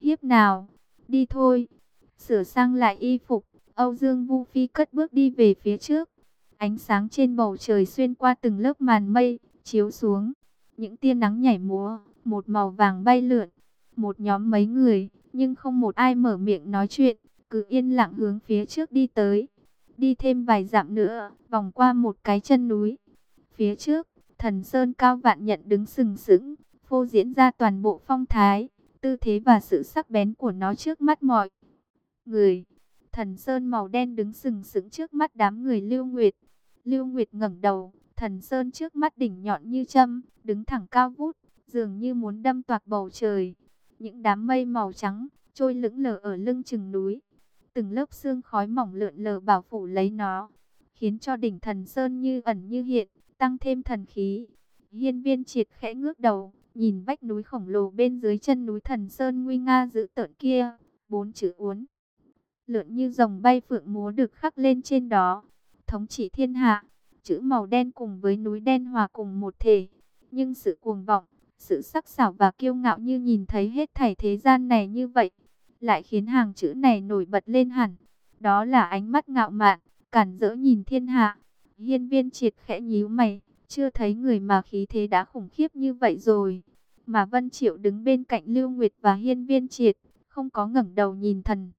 khiếp nào. Đi thôi. Sửa sang lại y phục, Âu Dương Vu Phi cất bước đi về phía trước. Ánh sáng trên bầu trời xuyên qua từng lớp màn mây, chiếu xuống. Những tia nắng nhảy múa, một màu vàng bay lượn. Một nhóm mấy người, nhưng không một ai mở miệng nói chuyện, cứ yên lặng hướng phía trước đi tới. Đi thêm vài dặm nữa, vòng qua một cái chân núi. Phía trước, Thần Sơn cao vạn nhận đứng sừng sững, phô diễn ra toàn bộ phong thái, tư thế và sự sắc bén của nó trước mắt mọi người. Thần Sơn màu đen đứng sừng sững trước mắt đám người Lưu Nguyệt. Lưu Nguyệt ngẩng đầu, Thần Sơn trước mắt đỉnh nhọn như châm, đứng thẳng cao vút, dường như muốn đâm toạc bầu trời. Những đám mây màu trắng trôi lững lờ ở lưng chừng núi. Từng lớp sương khói mỏng lượn lờ bao phủ lấy nó, khiến cho đỉnh Thần Sơn như ẩn như hiện, tăng thêm thần khí. Hiên Viên Triệt khẽ ngước đầu, nhìn vách núi khổng lồ bên dưới chân núi Thần Sơn nguy nga dữ tợn kia, bốn chữ uốn lượn như rồng bay phượng múa được khắc lên trên đó. Thống trị thiên hạ, chữ màu đen cùng với núi đen hòa cùng một thể. Nhưng sự cuồng vọng, sự sắc sảo và kiêu ngạo như nhìn thấy hết thảy thế gian này như vậy, lại khiến hàng chữ này nổi bật lên hẳn. Đó là ánh mắt ngạo mạn, cản rỡ nhìn thiên hạ. Hiên Viên Triệt khẽ nhíu mày, chưa thấy người mà khí thế đã khủng khiếp như vậy rồi. Mà Vân Triệu đứng bên cạnh Lưu Nguyệt và Hiên Viên Triệt, không có ngẩng đầu nhìn Thần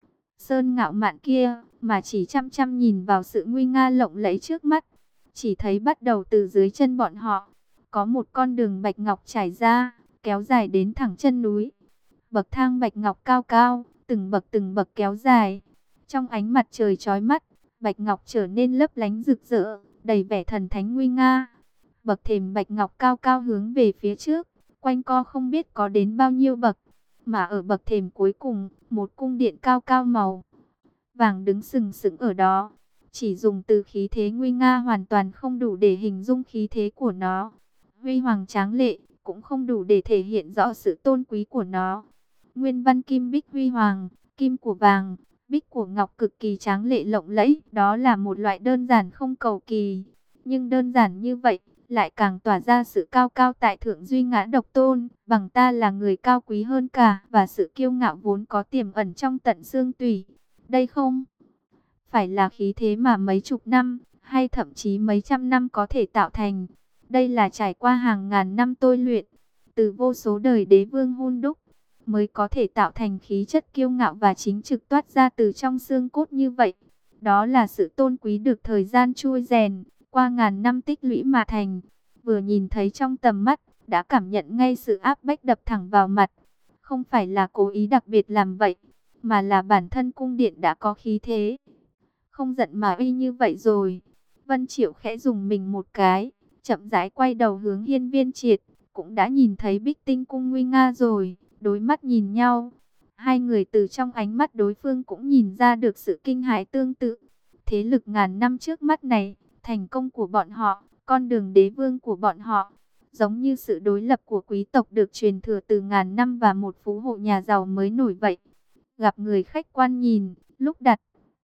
Sơn ngạo mạn kia, mà chỉ chăm chăm nhìn vào sự nguy nga lộng lẫy trước mắt. Chỉ thấy bắt đầu từ dưới chân bọn họ, có một con đường bạch ngọc trải ra, kéo dài đến thẳng chân núi. Bậc thang bạch ngọc cao cao, từng bậc kéo dài. Trong ánh mặt trời chói mắt, bạch ngọc trở nên lấp lánh rực rỡ, đầy vẻ thần thánh nguy nga. Bậc thềm bạch ngọc cao cao hướng về phía trước, quanh co không biết có đến bao nhiêu bậc. Mà ở bậc thềm cuối cùng, một cung điện cao cao màu vàng đứng sừng sững ở đó. Chỉ dùng từ khí thế nguy nga hoàn toàn không đủ để hình dung khí thế của nó. Huy hoàng tráng lệ, cũng không đủ để thể hiện rõ sự tôn quý của nó. Nguyên văn kim bích huy hoàng, kim của vàng, bích của ngọc cực kỳ tráng lệ lộng lẫy. Đó là một loại đơn giản không cầu kỳ. Nhưng đơn giản như vậy, lại càng tỏa ra sự cao cao tại thượng duy ngã độc tôn, bằng ta là người cao quý hơn cả, và sự kiêu ngạo vốn có tiềm ẩn trong tận xương tủy. Đây không phải là khí thế mà mấy chục năm, hay thậm chí mấy trăm năm có thể tạo thành. Đây là trải qua hàng ngàn năm tôi luyện, từ vô số đời đế vương hun đúc, mới có thể tạo thành khí chất kiêu ngạo và chính trực toát ra từ trong xương cốt như vậy. Đó là sự tôn quý được thời gian trui rèn, qua ngàn năm tích lũy mà thành. Vừa nhìn thấy trong tầm mắt, đã cảm nhận ngay sự áp bách đập thẳng vào mặt. Không phải là cố ý đặc biệt làm vậy, mà là bản thân cung điện đã có khí thế. Không giận mà uy như vậy rồi. Vân Triệu khẽ dùng mình một cái, chậm rãi quay đầu hướng Hiên Viên Triệt. Cũng đã nhìn thấy Bích Tinh cung nguy nga rồi, đối mắt nhìn nhau. Hai người từ trong ánh mắt đối phương cũng nhìn ra được sự kinh hãi tương tự. Thế lực ngàn năm trước mắt này, thành công của bọn họ, con đường đế vương của bọn họ, giống như sự đối lập của quý tộc được truyền thừa từ ngàn năm và một phú hộ nhà giàu mới nổi vậy. Gặp người khách quan nhìn, lúc đặt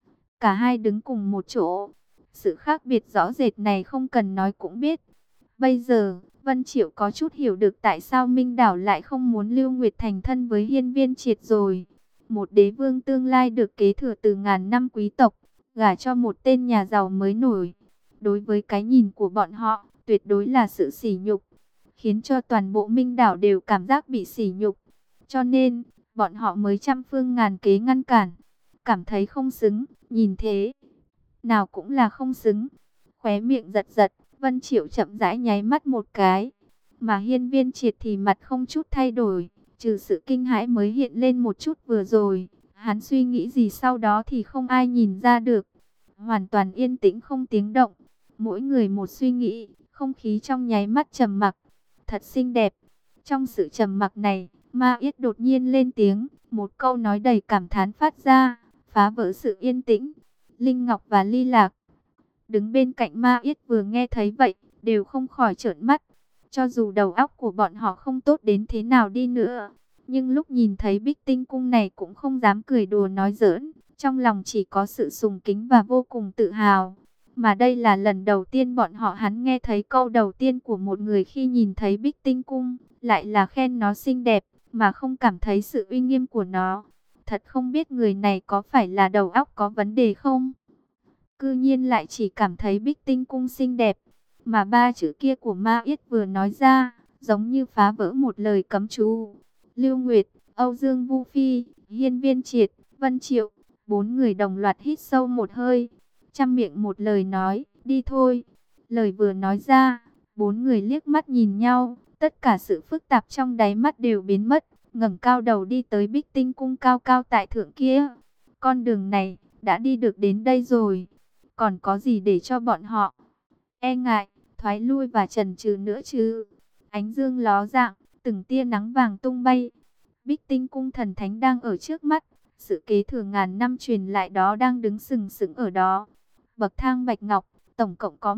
cả hai đứng cùng một chỗ, sự khác biệt rõ rệt này không cần nói cũng biết. Bây giờ, Vân Triệu có chút hiểu được tại sao Minh Đảo lại không muốn Lưu Nguyệt thành thân với Hiên Viên Triệt rồi. Một đế vương tương lai được kế thừa từ ngàn năm quý tộc, gả cho một tên nhà giàu mới nổi. Đối với cái nhìn của bọn họ, tuyệt đối là sự sỉ nhục, khiến cho toàn bộ Minh Đảo đều cảm giác bị sỉ nhục. Cho nên, bọn họ mới trăm phương ngàn kế ngăn cản, cảm thấy không xứng, nhìn thế nào cũng là không xứng. Khóe miệng giật giật, Vân Triệu chậm rãi nháy mắt một cái, mà Hiên Viên Triệt thì mặt không chút thay đổi, trừ sự kinh hãi mới hiện lên một chút vừa rồi. Hắn suy nghĩ gì sau đó thì không ai nhìn ra được. Hoàn toàn yên tĩnh không tiếng động, mỗi người một suy nghĩ, không khí trong nháy mắt trầm mặc. Thật xinh đẹp. Trong sự trầm mặc này, Ma Yết đột nhiên lên tiếng, một câu nói đầy cảm thán phát ra, phá vỡ sự yên tĩnh. Linh Ngọc và Ly Lạc đứng bên cạnh Ma Yết vừa nghe thấy vậy, đều không khỏi trợn mắt. Cho dù đầu óc của bọn họ không tốt đến thế nào đi nữa, nhưng lúc nhìn thấy Bích Tinh cung này cũng không dám cười đùa nói giỡn, trong lòng chỉ có sự sùng kính và vô cùng tự hào. Mà đây là lần đầu tiên bọn họ hắn nghe thấy câu đầu tiên của một người khi nhìn thấy Bích Tinh cung, lại là khen nó xinh đẹp, mà không cảm thấy sự uy nghiêm của nó. Thật không biết người này có phải là đầu óc có vấn đề không? Cư nhiên lại chỉ cảm thấy Bích Tinh Cung xinh đẹp, mà ba chữ kia của Ma Yết vừa nói ra, giống như phá vỡ một lời cấm chú. Lưu Nguyệt, Âu Dương Vu Phi, Hiên Viên Triệt, Vân Triệu, bốn người đồng loạt hít sâu một hơi, trăm miệng một lời nói, đi thôi. Lời vừa nói ra, bốn người liếc mắt nhìn nhau, tất cả sự phức tạp trong đáy mắt đều biến mất, ngẩng cao đầu đi tới Bích Tinh Cung cao cao tại thượng kia. Con đường này đã đi được đến đây rồi, còn có gì để cho bọn họ e ngại, thoái lui và chần chừ nữa chứ? Ánh dương ló dạng, từng tia nắng vàng tung bay. Bích Tinh Cung thần thánh đang ở trước mắt, sự kế thừa ngàn năm truyền lại đó đang đứng sừng sững ở đó. Bậc thang bạch ngọc, tổng cộng có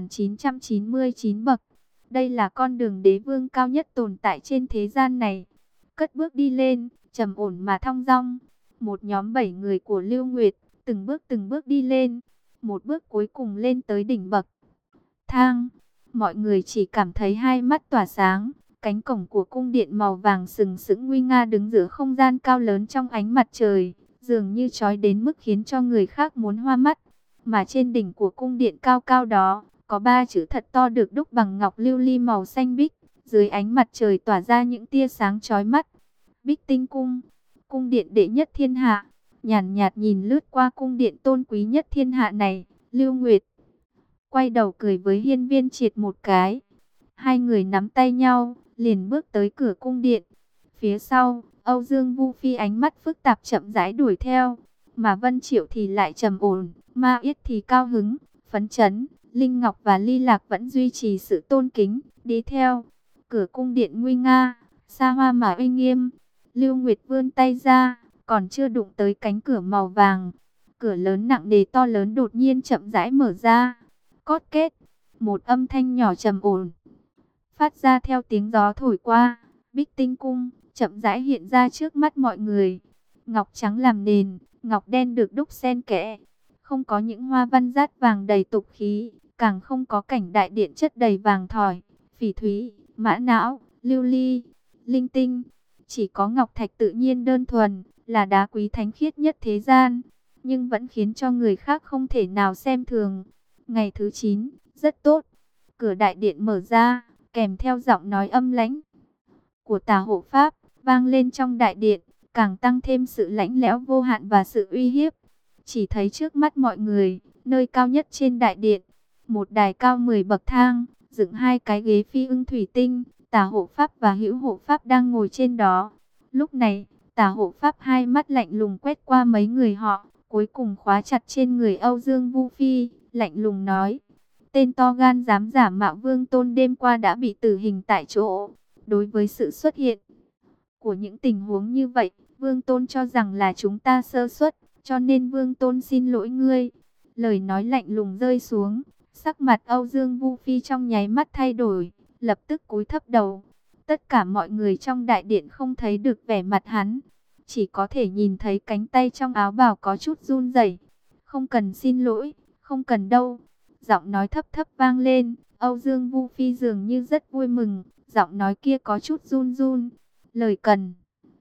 1999 bậc. Đây là con đường đế vương cao nhất tồn tại trên thế gian này. Cất bước đi lên, trầm ổn mà thong dong. Một nhóm 7 người của Lưu Nguyệt, từng bước đi lên. Một bước cuối cùng lên tới đỉnh bậc thang. Mọi người chỉ cảm thấy hai mắt tỏa sáng. Cánh cổng của cung điện màu vàng sừng sững nguy nga đứng giữa không gian cao lớn trong ánh mặt trời, dường như chói đến mức khiến cho người khác muốn hoa mắt. Mà trên đỉnh của cung điện cao cao đó, có ba chữ thật to được đúc bằng ngọc lưu ly màu xanh biếc, dưới ánh mặt trời tỏa ra những tia sáng chói mắt. Bích Tinh Cung, cung điện đệ nhất thiên hạ. Nhàn nhạt nhìn lướt qua cung điện tôn quý nhất thiên hạ này, Lưu Nguyệt quay đầu cười với Hiên Viên Triệt một cái. Hai người nắm tay nhau, liền bước tới cửa cung điện. Phía sau, Âu Dương Vu Phi ánh mắt phức tạp chậm rãi đuổi theo, mà Vân Triệu thì lại trầm ổn, Ma Yết thì cao hứng, phấn chấn. Linh Ngọc và Ly Lạc vẫn duy trì sự tôn kính, đi theo. Cửa cung điện nguy nga, xa hoa mà uy nghiêm. Lưu Nguyệt vươn tay ra, còn chưa đụng tới cánh cửa màu vàng. Cửa lớn nặng nề to lớn đột nhiên chậm rãi mở ra. Cót két, một âm thanh nhỏ trầm ổn phát ra theo tiếng gió thổi qua. Bích Tinh Cung chậm rãi hiện ra trước mắt mọi người. Ngọc trắng làm nền, ngọc đen được đúc xen kẽ. Không có những hoa văn dát vàng đầy tục khí, càng không có cảnh đại điện chất đầy vàng thỏi, phỉ thúy, mã não, lưu ly, linh tinh. Chỉ có ngọc thạch tự nhiên đơn thuần, là đá quý thánh khiết nhất thế gian, nhưng vẫn khiến cho người khác không thể nào xem thường. Ngày thứ 9, rất tốt. Cửa đại điện mở ra, kèm theo giọng nói âm lãnh của Tả Hộ Pháp vang lên trong đại điện, càng tăng thêm sự lạnh lẽo vô hạn và sự uy hiếp. Chỉ thấy trước mắt mọi người, nơi cao nhất trên đại điện, một đài cao 10 bậc thang, dựng hai cái ghế phi ưng thủy tinh, Tả Hộ Pháp và Hữu Hộ Pháp đang ngồi trên đó. Lúc này, Tả Hộ Pháp hai mắt lạnh lùng quét qua mấy người họ, cuối cùng khóa chặt trên người Âu Dương Vu Phi, lạnh lùng nói: tên to gan dám giả mạo Vương Tôn đêm qua đã bị tử hình tại chỗ. Đối với sự xuất hiện của những tình huống như vậy, Vương Tôn cho rằng là chúng ta sơ suất, cho nên Vương Tôn xin lỗi ngươi. Lời nói lạnh lùng rơi xuống, sắc mặt Âu Dương Vu Phi trong nháy mắt thay đổi, lập tức cúi thấp đầu. Tất cả mọi người trong đại điện không thấy được vẻ mặt hắn, chỉ có thể nhìn thấy cánh tay trong áo bào có chút run rẩy. Không cần xin lỗi, không cần đâu. Giọng nói thấp thấp vang lên, Âu Dương Vu Phi dường như rất vui mừng, giọng nói kia có chút run run. Lời cần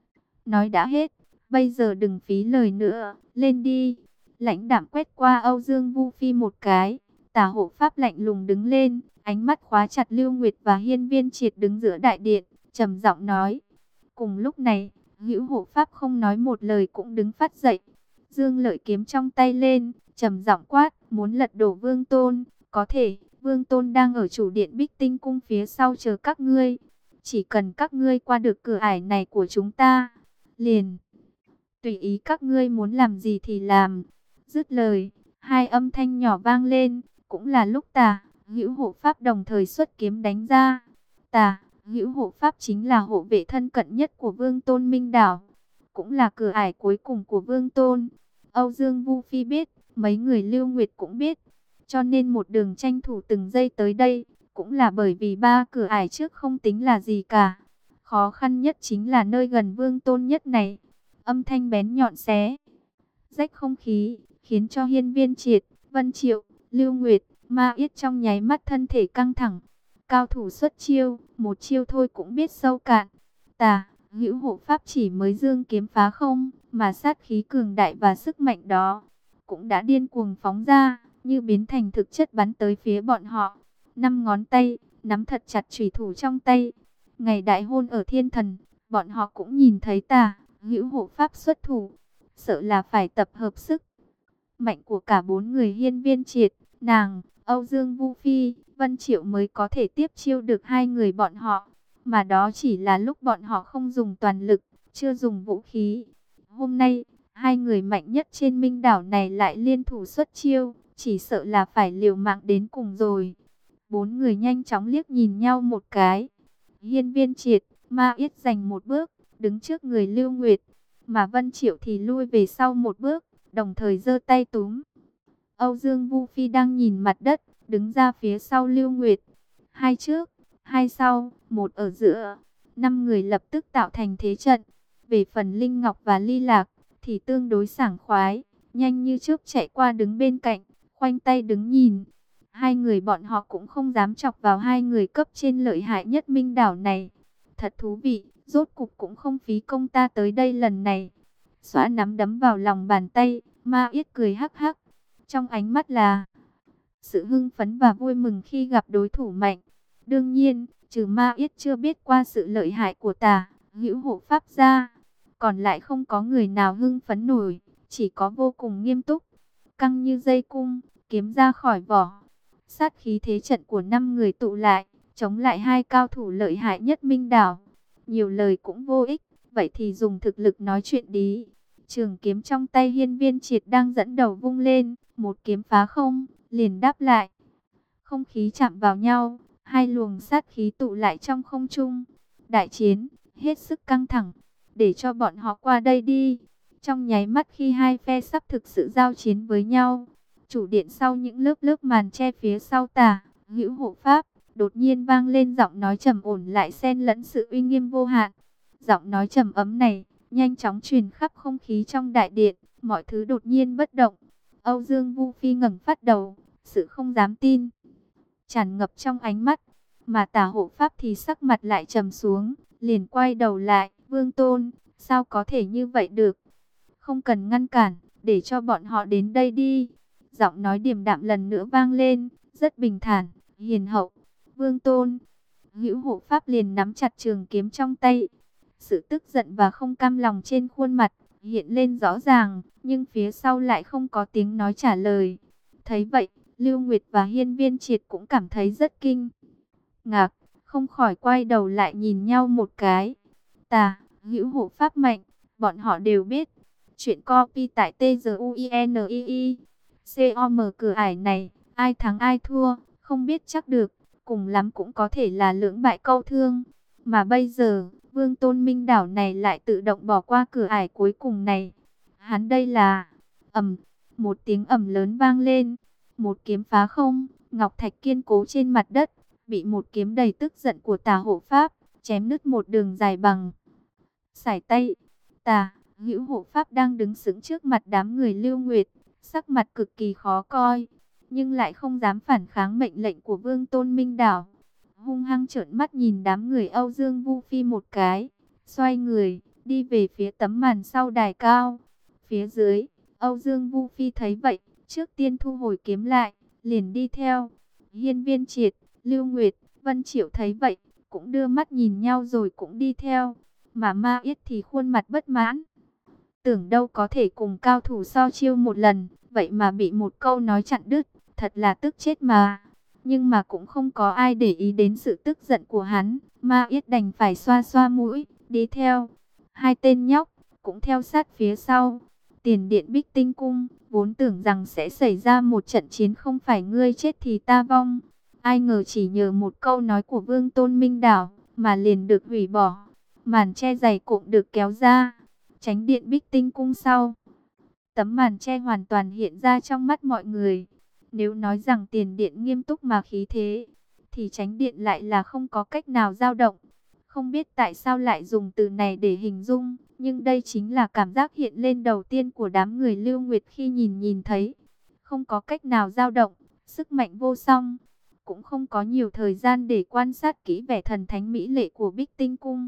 nói đã hết, bây giờ đừng phí lời nữa, lên đi. Lãnh đạm quét qua Âu Dương Vu Phi một cái, Tả Hộ Pháp lạnh lùng đứng lên, ánh mắt khóa chặt Lưu Nguyệt và Hiên Viên Triệt đứng giữa đại điện, trầm giọng nói. Cùng lúc này, Hữu Hộ Pháp không nói một lời cũng đứng phát dậy, dương lợi kiếm trong tay lên, trầm giọng quát: muốn lật đổ Vương Tôn, có thể. Vương Tôn đang ở chủ điện Bích Tinh Cung phía sau chờ các ngươi. Chỉ cần các ngươi qua được cửa ải này của chúng ta, liền tùy ý các ngươi muốn làm gì thì làm. Dứt lời, hai âm thanh nhỏ vang lên, cũng là lúc Tả, Hữu Hộ Pháp đồng thời xuất kiếm đánh ra. Tả, Hữu Hộ Pháp chính là hộ vệ thân cận nhất của Vương Tôn Minh Đảo, cũng là cửa ải cuối cùng của Vương Tôn. Âu Dương Vu Phi biết, mấy người Lưu Nguyệt cũng biết, cho nên một đường tranh thủ từng giây tới đây, cũng là bởi vì ba cửa ải trước không tính là gì cả. Khó khăn nhất chính là nơi gần Vương Tôn nhất này. Âm thanh bén nhọn xé rách không khí, khiến cho Hiên Viên Triệt, Vân Triệu, Lưu Nguyệt, Ma Yết trong nháy mắt thân thể căng thẳng. Cao thủ xuất chiêu, một chiêu thôi cũng biết sâu cạn. Tả, Hữu hộ pháp chỉ mới dương kiếm phá không, mà sát khí cường đại và sức mạnh đó cũng đã điên cuồng phóng ra, như biến thành thực chất bắn tới phía bọn họ. Năm ngón tay nắm thật chặt chủy thủ trong tay. Ngày đại hôn ở thiên thần, bọn họ cũng nhìn thấy Tà Hữu hộ pháp xuất thủ, sợ là phải tập hợp sức mạnh của cả bốn người Hiên Viên Triệt, nàng, Âu Dương Vu Phi, Vân Triệu mới có thể tiếp chiêu được hai người bọn họ. Mà đó chỉ là lúc bọn họ không dùng toàn lực, chưa dùng vũ khí. Hôm nay, hai người mạnh nhất trên Minh đảo này lại liên thủ xuất chiêu, chỉ sợ là phải liều mạng đến cùng rồi. Bốn người nhanh chóng liếc nhìn nhau một cái. Hiên Viên Triệt, Ma Yết giành một bước, đứng trước người Lưu Nguyệt, mà Vân Triệu thì lui về sau một bước, đồng thời giơ tay túm. Âu Dương Vu Phi đang nhìn mặt đất, đứng ra phía sau Lưu Nguyệt. Hai trước, hai sau, một ở giữa. Năm người lập tức tạo thành thế trận. Về phần Linh Ngọc và Ly Lạc thì tương đối sảng khoái, nhanh như chớp chạy qua đứng bên cạnh, khoanh tay đứng nhìn. Hai người bọn họ cũng không dám chọc vào hai người cấp trên lợi hại nhất Minh đảo này. Thật thú vị, rốt cục cũng không phí công ta tới đây lần này. Xóa nắm đấm vào lòng bàn tay, Ma Yết cười hắc hắc. Trong ánh mắt là sự hưng phấn và vui mừng khi gặp đối thủ mạnh. Đương nhiên, trừ Ma Yết chưa biết qua sự lợi hại của Tà Hữu hộ pháp ra, còn lại không có người nào hưng phấn nổi, chỉ có vô cùng nghiêm túc. Căng như dây cung, kiếm ra khỏi vỏ. Sát khí thế trận của năm người tụ lại, chống lại hai cao thủ lợi hại nhất Minh đảo. Nhiều lời cũng vô ích, vậy thì dùng thực lực nói chuyện đi. Trường kiếm trong tay Hiên Viên Triệt đang dẫn đầu vung lên, một kiếm phá không, liền đáp lại. Không khí chạm vào nhau, hai luồng sát khí tụ lại trong không trung. Đại chiến, hết sức căng thẳng, để cho bọn họ qua đây đi. Trong nháy mắt khi hai phe sắp thực sự giao chiến với nhau, chủ điện sau những lớp lớp màn che phía sau Tà Hữu hộ pháp, đột nhiên vang lên giọng nói trầm ổn lại xen lẫn sự uy nghiêm vô hạn. Giọng nói trầm ấm này nhanh chóng truyền khắp không khí trong đại điện, mọi thứ đột nhiên bất động. Âu Dương Vu Phi ngẩng phát đầu, sự không dám tin tràn ngập trong ánh mắt, mà Tà hộ pháp thì sắc mặt lại trầm xuống, liền quay đầu lại, Vương Tôn, sao có thể như vậy được? Không cần ngăn cản, để cho bọn họ đến đây đi. Giọng nói điềm đạm lần nữa vang lên, rất bình thản, hiền hậu. Vương Tôn, Hữu hộ pháp liền nắm chặt trường kiếm trong tay. Sự tức giận và không cam lòng trên khuôn mặt hiện lên rõ ràng, nhưng phía sau lại không có tiếng nói trả lời. Thấy vậy, Lưu Nguyệt và Hiên Viên Triệt cũng cảm thấy rất kinh ngạc, không khỏi quay đầu lại nhìn nhau một cái. Tà Hữu hộ pháp mạnh, bọn họ đều biết. Chuyện copy tại TGUINII. COM cửa ải này, ai thắng ai thua, không biết chắc được, cùng lắm cũng có thể là lưỡng bại câu thương. Mà bây giờ, Vương Tôn Minh đảo này lại tự động bỏ qua cửa ải cuối cùng này. Hắn đây là... một tiếng ầm lớn vang lên, một kiếm phá không, ngọc thạch kiên cố trên mặt đất, bị một kiếm đầy tức giận của Tà hộ pháp chém nứt một đường dài bằng sải tay. Tà Hữu hộ pháp đang đứng sững trước mặt đám người Lưu Nguyệt, sắc mặt cực kỳ khó coi, nhưng lại không dám phản kháng mệnh lệnh của Vương Tôn Minh đảo. Hung hăng trợn mắt nhìn đám người Âu Dương Vu Phi một cái, xoay người đi về phía tấm màn sau đài cao. Phía dưới, Âu Dương Vu Phi thấy vậy, trước tiên thu hồi kiếm lại, liền đi theo. Hiên Viên Triệt, Lưu Nguyệt, Vân Triệu thấy vậy, cũng đưa mắt nhìn nhau rồi cũng đi theo. Mà Ma Yết thì khuôn mặt bất mãn. Tưởng đâu có thể cùng cao thủ so chiêu một lần, vậy mà bị một câu nói chặn đứt, thật là tức chết mà. Nhưng mà cũng không có ai để ý đến sự tức giận của hắn. Ma Yết đành phải xoa xoa mũi, đi theo. Hai tên nhóc cũng theo sát phía sau. Tiền điện Bích Tinh Cung, vốn tưởng rằng sẽ xảy ra một trận chiến không phải ngươi chết thì ta vong. Ai ngờ chỉ nhờ một câu nói của Vương Tôn Minh đảo mà liền được hủy bỏ. Màn che dày cộm được kéo ra. Chánh điện Bích Tinh Cung sau. Tấm màn che hoàn toàn hiện ra trong mắt mọi người. Nếu nói rằng tiền điện nghiêm túc mà khí thế, thì chánh điện lại là không có cách nào dao động. Không biết tại sao lại dùng từ này để hình dung, nhưng đây chính là cảm giác hiện lên đầu tiên của đám người Lưu Nguyệt khi nhìn thấy. Không có cách nào dao động, sức mạnh vô song. Cũng không có nhiều thời gian để quan sát kỹ vẻ thần thánh mỹ lệ của Bích Tinh Cung.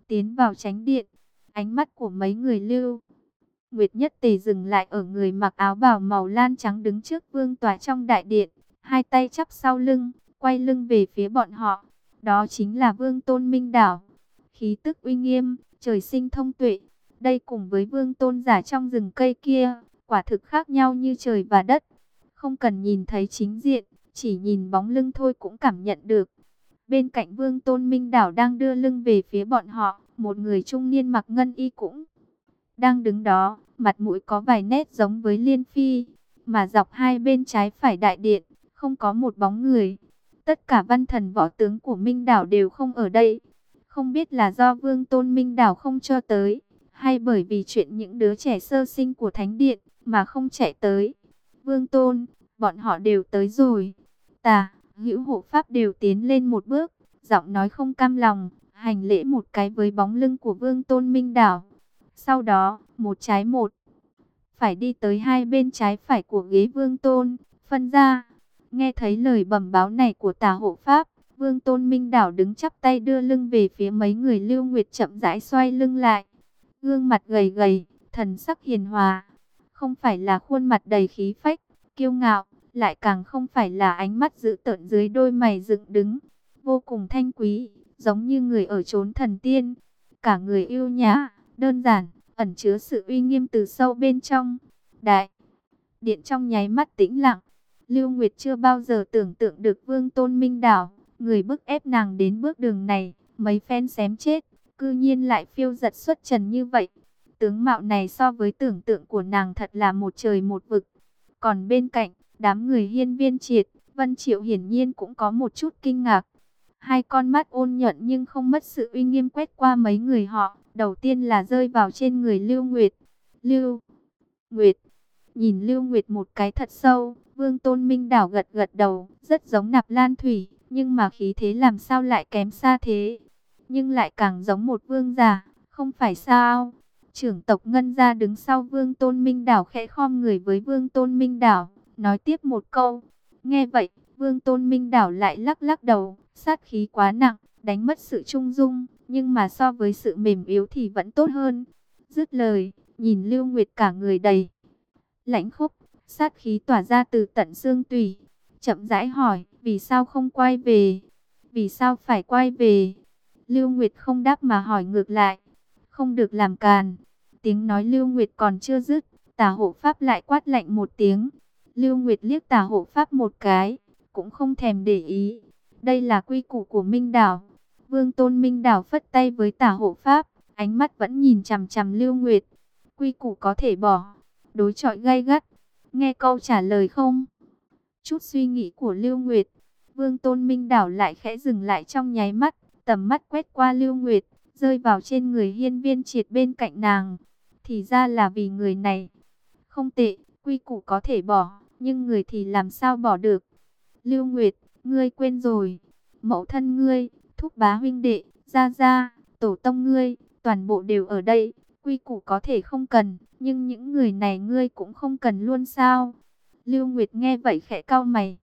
tiến vào chánh điện. Ánh mắt của mấy người Lưu Nguyệt Nhất Tề dừng lại ở người mặc áo bào màu lan trắng đứng trước vương tọa trong đại điện, hai tay chắp sau lưng, quay lưng về phía bọn họ. Đó chính là Vương Tôn Minh Đảo. Khí tức uy nghiêm, trời sinh thông tuệ. Đây cùng với Vương Tôn giả trong rừng cây kia, quả thực khác nhau như trời và đất. Không cần nhìn thấy chính diện, chỉ nhìn bóng lưng thôi cũng cảm nhận được. Bên cạnh Vương Tôn Minh Đảo đang đưa lưng về phía bọn họ, một người trung niên mặc ngân y cũng đang đứng đó, mặt mũi có vài nét giống với Liên Phi, mà dọc hai bên trái phải đại điện, không có một bóng người. Tất cả văn thần võ tướng của Minh Đảo đều không ở đây. Không biết là do Vương Tôn Minh Đảo không cho tới, hay bởi vì chuyện những đứa trẻ sơ sinh của Thánh Điện mà không chạy tới. Vương Tôn, bọn họ đều tới rồi. Tà, Hữu hộ pháp đều tiến lên một bước, giọng nói không cam lòng, hành lễ một cái với bóng lưng của Vương Tôn Minh Đảo. Sau đó, một trái một phải đi tới hai bên trái phải của ghế Vương Tôn, phân ra. Nghe thấy lời bẩm báo này của Tà hộ pháp, Vương Tôn Minh Đảo đứng chắp tay đưa lưng về phía mấy người Lưu Nguyệt, chậm rãi xoay lưng lại. Gương mặt gầy gầy, thần sắc hiền hòa, không phải là khuôn mặt đầy khí phách, kiêu ngạo, lại càng không phải là ánh mắt dữ tợn dưới đôi mày dựng đứng, vô cùng thanh quý, giống như người ở chốn thần tiên. Cả người yêu nhã, đơn giản, ẩn chứa sự uy nghiêm từ sâu bên trong. Đại điện trong nháy mắt tĩnh lặng. Lưu Nguyệt chưa bao giờ tưởng tượng được Vương Tôn Minh Đảo, người bức ép nàng đến bước đường này, mấy phen xém chết, cư nhiên lại phiêu dật xuất trần như vậy. Tướng mạo này so với tưởng tượng của nàng thật là một trời một vực. Còn bên cạnh, đám người Hiên Viên Triệt, Vân Triệu hiển nhiên cũng có một chút kinh ngạc. Hai con mắt ôn nhuận nhưng không mất sự uy nghiêm quét qua mấy người họ, đầu tiên là rơi vào trên người Lưu Nguyệt. Lưu Nguyệt, nhìn Lưu Nguyệt một cái thật sâu, Vương Tôn Minh Đảo gật gật đầu, rất giống Nạp Lan Thủy, nhưng mà khí thế làm sao lại kém xa thế, nhưng lại càng giống một vương giả, không phải sao? Trưởng tộc Ngân gia đứng sau Vương Tôn Minh Đảo khẽ khom người với Vương Tôn Minh Đảo, nói tiếp một câu. Nghe vậy, Vương Tôn Minh Đảo lại lắc lắc đầu, sát khí quá nặng, đánh mất sự trung dung, nhưng mà so với sự mềm yếu thì vẫn tốt hơn. Dứt lời, nhìn Lưu Nguyệt cả người đầy lãnh khốc, sát khí tỏa ra từ tận xương tủy, chậm rãi hỏi, vì sao không quay về? Vì sao phải quay về? Lưu Nguyệt không đáp mà hỏi ngược lại, không được làm càn. Tiếng nói Lưu Nguyệt còn chưa dứt, Tả hộ pháp lại quát lạnh một tiếng. Lưu Nguyệt liếc Tả hộ pháp một cái, cũng không thèm để ý. Đây là quy củ của Minh Đảo. Vương Tôn Minh Đảo phất tay với Tả hộ pháp, ánh mắt vẫn nhìn chằm chằm Lưu Nguyệt. Quy củ có thể bỏ, đối chọi gay gắt. Nghe câu trả lời không? Chút suy nghĩ của Lưu Nguyệt, Vương Tôn Minh Đảo lại khẽ dừng lại trong nháy mắt, tầm mắt quét qua Lưu Nguyệt, rơi vào trên người Hiên Viên Triệt bên cạnh nàng. Thì ra là vì người này. Không tệ, quy củ có thể bỏ, nhưng người thì làm sao bỏ được? Lưu Nguyệt, ngươi quên rồi. Mẫu thân ngươi, thúc bá huynh đệ, gia gia, tổ tông ngươi, toàn bộ đều ở đây. Quy củ có thể không cần, nhưng những người này ngươi cũng không cần luôn sao? Lưu Nguyệt nghe vậy khẽ cau mày.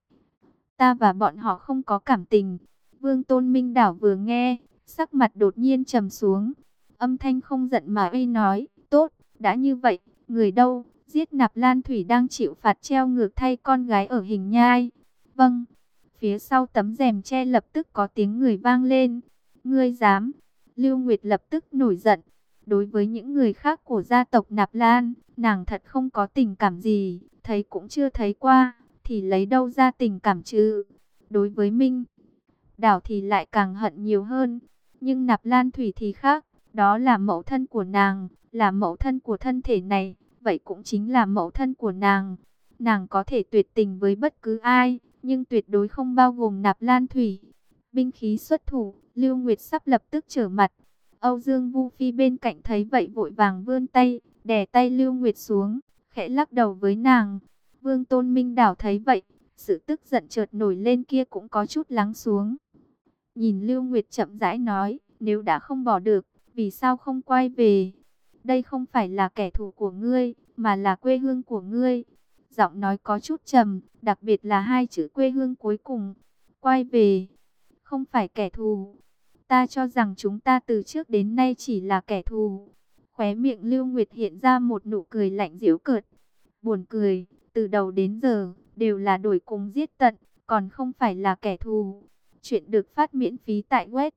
Ta và bọn họ không có cảm tình. Vương Tôn Minh Đảo vừa nghe, sắc mặt đột nhiên trầm xuống. Âm thanh không giận mà uy nói, tốt, đã như vậy, người đâu? Giết Nạp Lan Thủy đang chịu phạt treo ngược thay con gái ở Hình Nhai. Vâng. Phía sau tấm rèm che lập tức có tiếng người vang lên. Ngươi dám? Lưu Nguyệt lập tức nổi giận. Đối với những người khác của gia tộc Nạp Lan, nàng thật không có tình cảm gì, thấy cũng chưa thấy qua, thì lấy đâu ra tình cảm chứ? Đối với Minh Đảo thì lại càng hận nhiều hơn. Nhưng Nạp Lan Thủy thì khác, đó là mẫu thân của nàng, là mẫu thân của thân thể này, vậy cũng chính là mẫu thân của nàng. Nàng có thể tuyệt tình với bất cứ ai, nhưng tuyệt đối không bao gồm Nạp Lan Thủy. Binh khí xuất thủ, Lưu Nguyệt sắp lập tức trở mặt. Âu Dương Vu Phi bên cạnh thấy vậy vội vàng vươn tay, đè tay Lưu Nguyệt xuống, khẽ lắc đầu với nàng. Vương Tôn Minh Đảo thấy vậy, sự tức giận chợt nổi lên kia cũng có chút lắng xuống. Nhìn Lưu Nguyệt chậm rãi nói, nếu đã không bỏ được, vì sao không quay về? Đây không phải là kẻ thù của ngươi, mà là quê hương của ngươi. Giọng nói có chút trầm, đặc biệt là hai chữ quê hương cuối cùng. Quay về, không phải kẻ thù. Ta cho rằng chúng ta từ trước đến nay chỉ là kẻ thù. Khóe miệng Lưu Nguyệt hiện ra một nụ cười lạnh giễu cợt. Buồn cười, từ đầu đến giờ, đều là đuổi cùng giết tận, còn không phải là kẻ thù. Chuyện được phát miễn phí tại web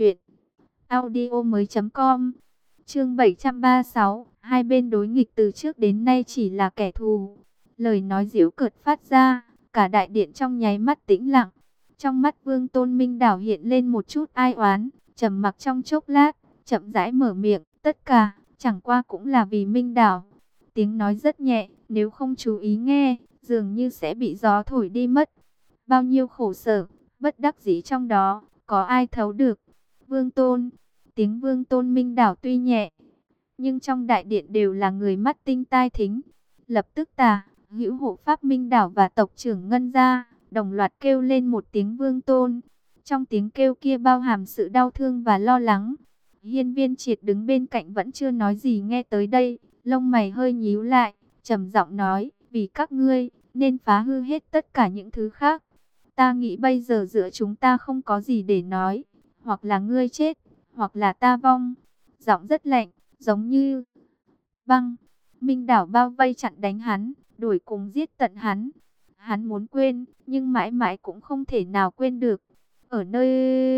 truyệnaudiomoi.com. Chương 736, hai bên đối nghịch từ trước đến nay chỉ là kẻ thù. Lời nói giễu cợt phát ra, cả đại điện trong nháy mắt tĩnh lặng. Trong mắt Vương Tôn Minh Đảo hiện lên một chút ai oán, trầm mặc trong chốc lát, chậm rãi mở miệng, tất cả, chẳng qua cũng là vì Minh Đảo. Tiếng nói rất nhẹ, nếu không chú ý nghe, dường như sẽ bị gió thổi đi mất. Bao nhiêu khổ sở, bất đắc dĩ trong đó, có ai thấu được. Vương Tôn, tiếng Vương Tôn Minh Đảo tuy nhẹ, nhưng trong đại điện đều là người mắt tinh tai thính. Lập tức Tả, Hữu Hộ Pháp Minh Đảo và tộc trưởng Ngân Gia đồng loạt kêu lên một tiếng Vương Tôn. Trong tiếng kêu kia bao hàm sự đau thương và lo lắng. Hiên Viên Triệt đứng bên cạnh vẫn chưa nói gì, nghe tới đây, lông mày hơi nhíu lại, trầm giọng nói, vì các ngươi, nên phá hư hết tất cả những thứ khác. Ta nghĩ bây giờ giữa chúng ta không có gì để nói, hoặc là ngươi chết, hoặc là ta vong. Giọng rất lạnh, giống như băng. Minh Đảo bao vây chặn đánh hắn, đuổi cùng giết tận hắn. Hắn muốn quên, nhưng mãi mãi cũng không thể nào quên được. Ở nơi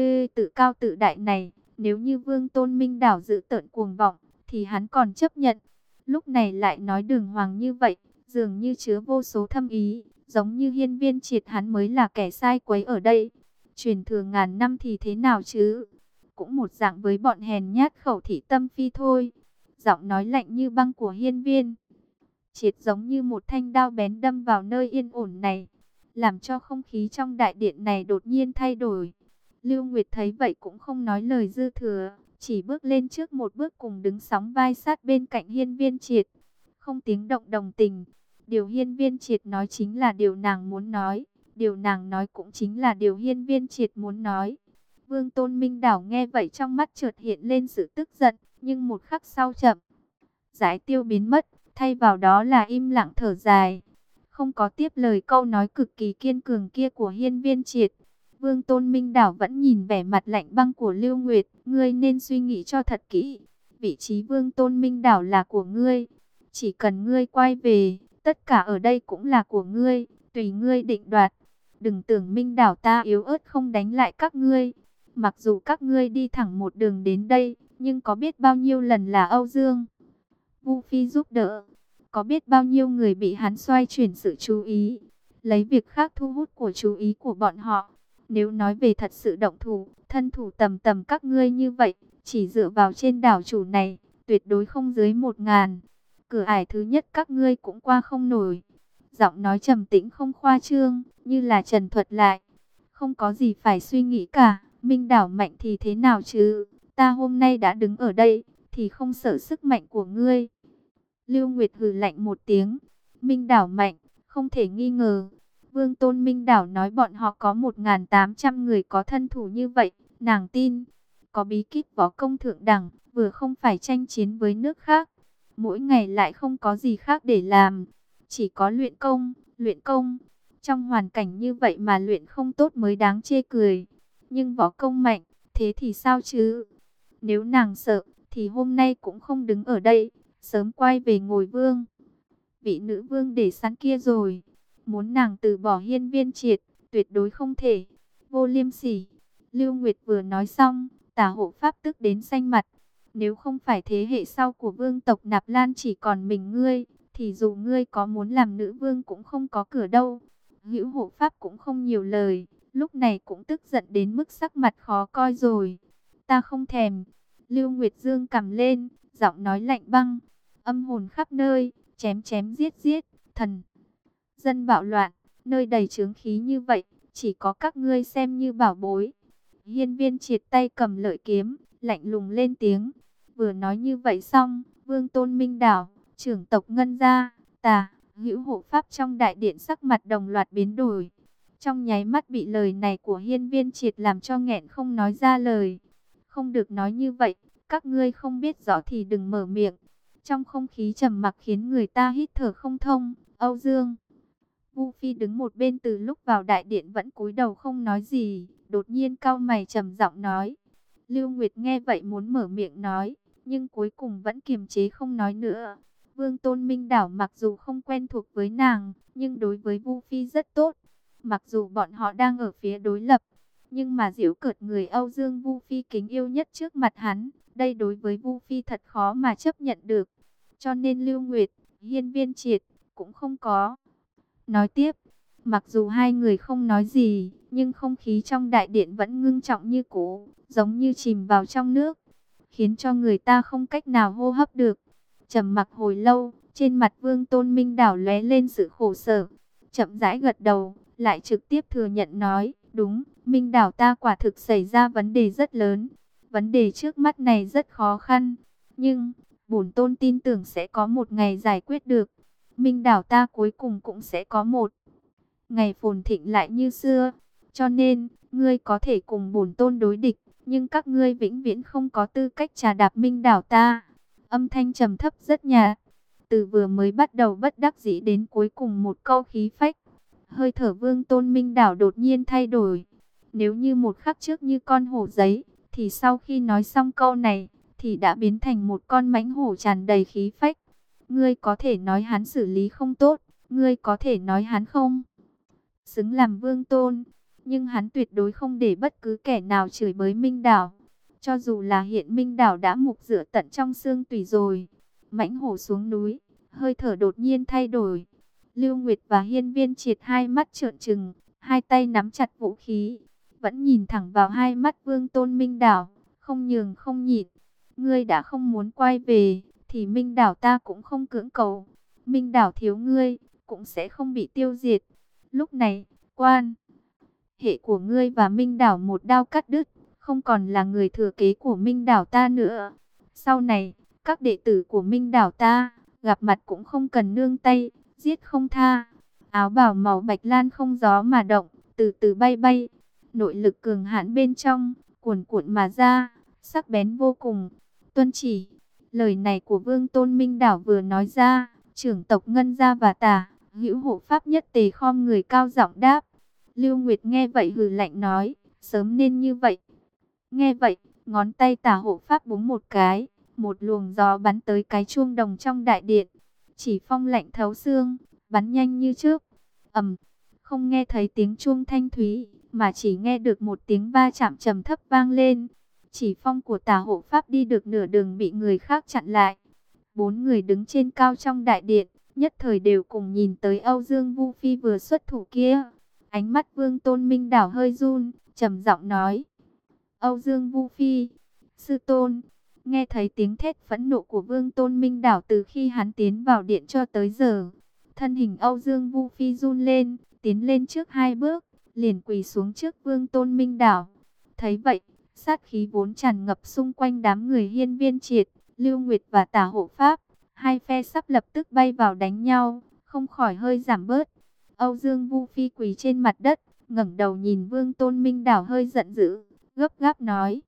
tự cao tự đại này, nếu như Vương Tôn Minh Đảo dự tợn cuồng vọng, thì hắn còn chấp nhận. Lúc này lại nói đường hoàng như vậy, dường như chứa vô số thâm ý, giống như Hiên Viên Triệt hắn mới là kẻ sai quấy ở đây. Truyền thừa ngàn năm thì thế nào chứ? Cũng một dạng với bọn hèn nhát khẩu thị tâm phi thôi. Giọng nói lạnh như băng của Hiên Viên Triệt giống như một thanh đao bén đâm vào nơi yên ổn này, làm cho không khí trong đại điện này đột nhiên thay đổi. Lưu Nguyệt thấy vậy cũng không nói lời dư thừa, chỉ bước lên trước một bước cùng đứng sóng vai sát bên cạnh Hiên Viên Triệt, không tiếng động đồng tình. Điều Hiên Viên Triệt nói chính là điều nàng muốn nói, điều nàng nói cũng chính là điều Hiên Viên Triệt muốn nói. Vương Tôn Minh Đảo nghe vậy trong mắt chợt hiện lên sự tức giận, nhưng một khắc sau chậm rãi tiêu biến mất, thay vào đó là im lặng thở dài, không có tiếp lời câu nói cực kỳ kiên cường kia của Hiên Viên Triệt. Vương Tôn Minh Đảo vẫn nhìn vẻ mặt lạnh băng của Lưu Nguyệt, ngươi nên suy nghĩ cho thật kỹ, vị trí Vương Tôn Minh Đảo là của ngươi, chỉ cần ngươi quay về, tất cả ở đây cũng là của ngươi, tùy ngươi định đoạt. Đừng tưởng Minh Đảo ta yếu ớt không đánh lại các ngươi, mặc dù các ngươi đi thẳng một đường đến đây, nhưng có biết bao nhiêu lần là Âu Dương Vu Phi giúp đỡ, có biết bao nhiêu người bị hắn xoay chuyển sự chú ý, lấy việc khác thu hút của chú ý của bọn họ. Nếu nói về thật sự động thủ, thân thủ tầm tầm các ngươi như vậy, chỉ dựa vào trên đảo chủ này, tuyệt đối không dưới 1000. Cửa ải thứ nhất các ngươi cũng qua không nổi. Giọng nói trầm tĩnh không khoa trương, như là trần thuật lại. Không có gì phải suy nghĩ cả, Minh Đảo mạnh thì thế nào chứ? Ta hôm nay đã đứng ở đây, thì không sợ sức mạnh của ngươi. Lưu Nguyệt hừ lạnh một tiếng. Minh Đảo mạnh, không thể nghi ngờ. Vương Tôn Minh Đảo nói bọn họ có 1800 người có thân thủ như vậy, nàng tin. Có bí kíp võ công thượng đẳng, vừa không phải tranh chiến với nước khác, mỗi ngày lại không có gì khác để làm, chỉ có luyện công, luyện công. Trong hoàn cảnh như vậy mà luyện không tốt mới đáng chê cười. Nhưng võ công mạnh, thế thì sao chứ? Nếu nàng sợ, thì hôm nay cũng không đứng ở đây, sớm quay về ngồi vương vị nữ vương để sẵn kia rồi. Muốn nàng từ bỏ Hiên Viên Triệt, tuyệt đối không thể. Vô liêm sỉ. Lưu Nguyệt vừa nói xong, Tả Hộ Pháp tức đến xanh mặt. Nếu không phải thế hệ sau của vương tộc Nạp Lan chỉ còn mình ngươi, thì dù ngươi có muốn làm nữ vương cũng không có cửa đâu. Hữu Hộ Pháp cũng không nhiều lời, lúc này cũng tức giận đến mức sắc mặt khó coi rồi. Ta không thèm. Lưu Nguyệt dương cầm lên, giọng nói lạnh băng, âm hồn khắp nơi, chém chém giết giết, thần dân bạo loạn, nơi đầy chướng khí như vậy, chỉ có các ngươi xem như bảo bối. Hiên Viên Triệt tay cầm lợi kiếm, lạnh lùng lên tiếng. Vừa nói như vậy xong, Vương Tôn Minh Đảo, trưởng tộc Ngân Gia, Tả, Hữu Hộ Pháp trong đại điện sắc mặt đồng loạt biến đổi. Trong nháy mắt bị lời này của Hiên Viên Triệt làm cho nghẹn không nói ra lời. Không được nói như vậy, các ngươi không biết rõ thì đừng mở miệng. Trong không khí trầm mặc khiến người ta hít thở không thông. Âu Dương Vu Phi đứng một bên từ lúc vào đại điện vẫn cúi đầu không nói gì, đột nhiên cau mày trầm giọng nói: Lưu Nguyệt nghe vậy muốn mở miệng nói, nhưng cuối cùng vẫn kiềm chế không nói nữa. Vương Tôn Minh Đảo mặc dù không quen thuộc với nàng, nhưng đối với Vu Phi rất tốt. Mặc dù bọn họ đang ở phía đối lập, nhưng mà giễu cợt người Âu Dương Vu Phi kính yêu nhất trước mặt hắn, đây đối với Vu Phi thật khó mà chấp nhận được. Cho nên Lưu Nguyệt, Hiên Viên Triệt cũng không có nói tiếp. Mặc dù hai người không nói gì, nhưng không khí trong đại điện vẫn ngưng trọng như cũ, giống như chìm vào trong nước, khiến cho người ta không cách nào hô hấp được. Trầm mặc hồi lâu, trên mặt Vương Tôn Minh Đảo lóe lên sự khổ sở, chậm rãi gật đầu, lại trực tiếp thừa nhận nói, đúng, Minh Đảo ta quả thực xảy ra vấn đề rất lớn. Vấn đề trước mắt này rất khó khăn, nhưng bổn tôn tin tưởng sẽ có một ngày giải quyết được. Minh Đảo ta cuối cùng cũng sẽ có một ngày phồn thịnh lại như xưa. Cho nên, ngươi có thể cùng bổn tôn đối địch, nhưng các ngươi vĩnh viễn không có tư cách trà đạp Minh Đảo ta. Âm thanh trầm thấp rất nhạt, từ vừa mới bắt đầu bất đắc dĩ đến cuối cùng một câu khí phách. Hơi thở Vương Tôn Minh Đảo đột nhiên thay đổi. Nếu như một khắc trước như con hổ giấy, thì sau khi nói xong câu này, thì đã biến thành một con mãnh hổ tràn đầy khí phách. Ngươi có thể nói hắn xử lý không tốt, ngươi có thể nói hắn không xứng làm vương tôn, nhưng hắn tuyệt đối không để bất cứ kẻ nào chửi bới Minh Đảo. Cho dù là hiện Minh Đảo đã mục rửa tận trong xương tủy rồi. Mãnh hổ xuống núi, hơi thở đột nhiên thay đổi. Lưu Nguyệt và Hiên Viên Triệt hai mắt trợn trừng, hai tay nắm chặt vũ khí, vẫn nhìn thẳng vào hai mắt Vương Tôn Minh Đảo, không nhường không nhịn. Ngươi đã không muốn quay về, thì Minh Đảo ta cũng không cưỡng cầu. Minh Đảo thiếu ngươi, cũng sẽ không bị tiêu diệt. Lúc này, quan hệ của ngươi và Minh Đảo một đao cắt đứt, không còn là người thừa kế của Minh Đảo ta nữa. Sau này, các đệ tử của Minh Đảo ta, gặp mặt cũng không cần nương tay, giết không tha. Áo bào màu bạch lan không gió mà động, từ từ bay bay. Nội lực cường hãn bên trong, cuồn cuộn mà ra, sắc bén vô cùng. Tuân chỉ, lời này của Vương Tôn Minh Đảo vừa nói ra, trưởng tộc Ngân Gia và Tả Hữu hộ pháp nhất tề khom người cao giọng đáp. Lưu Nguyệt nghe vậy hừ lạnh nói, sớm nên như vậy. Nghe vậy, ngón tay Tả hộ pháp búng một cái, một luồng gió bắn tới cái chuông đồng trong đại điện. Chỉ phong lạnh thấu xương, bắn nhanh như trước. Không nghe thấy tiếng chuông thanh thúy, mà chỉ nghe được một tiếng va chạm trầm thấp vang lên. Chỉ phong của Tả hộ pháp đi được nửa đường bị người khác chặn lại. Bốn người đứng trên cao trong đại điện, nhất thời đều cùng nhìn tới Âu Dương Vu Phi vừa xuất thủ kia. Ánh mắt Vương Tôn Minh Đảo hơi run, trầm giọng nói, Âu Dương Vu Phi, sư tôn. Nghe thấy tiếng thét phẫn nộ của Vương Tôn Minh Đảo từ khi hắn tiến vào điện cho tới giờ, thân hình Âu Dương Vu Phi run lên, tiến lên trước hai bước, liền quỳ xuống trước Vương Tôn Minh Đảo. Thấy vậy, sát khí vốn tràn ngập xung quanh đám người Hiên Viên Triệt, Lưu Nguyệt và Tả hộ pháp, hai phe sắp lập tức bay vào đánh nhau, không khỏi hơi giảm bớt. Âu Dương Vu Phi quỳ trên mặt đất, ngẩng đầu nhìn Vương Tôn Minh Đảo hơi giận dữ, gấp gáp nói,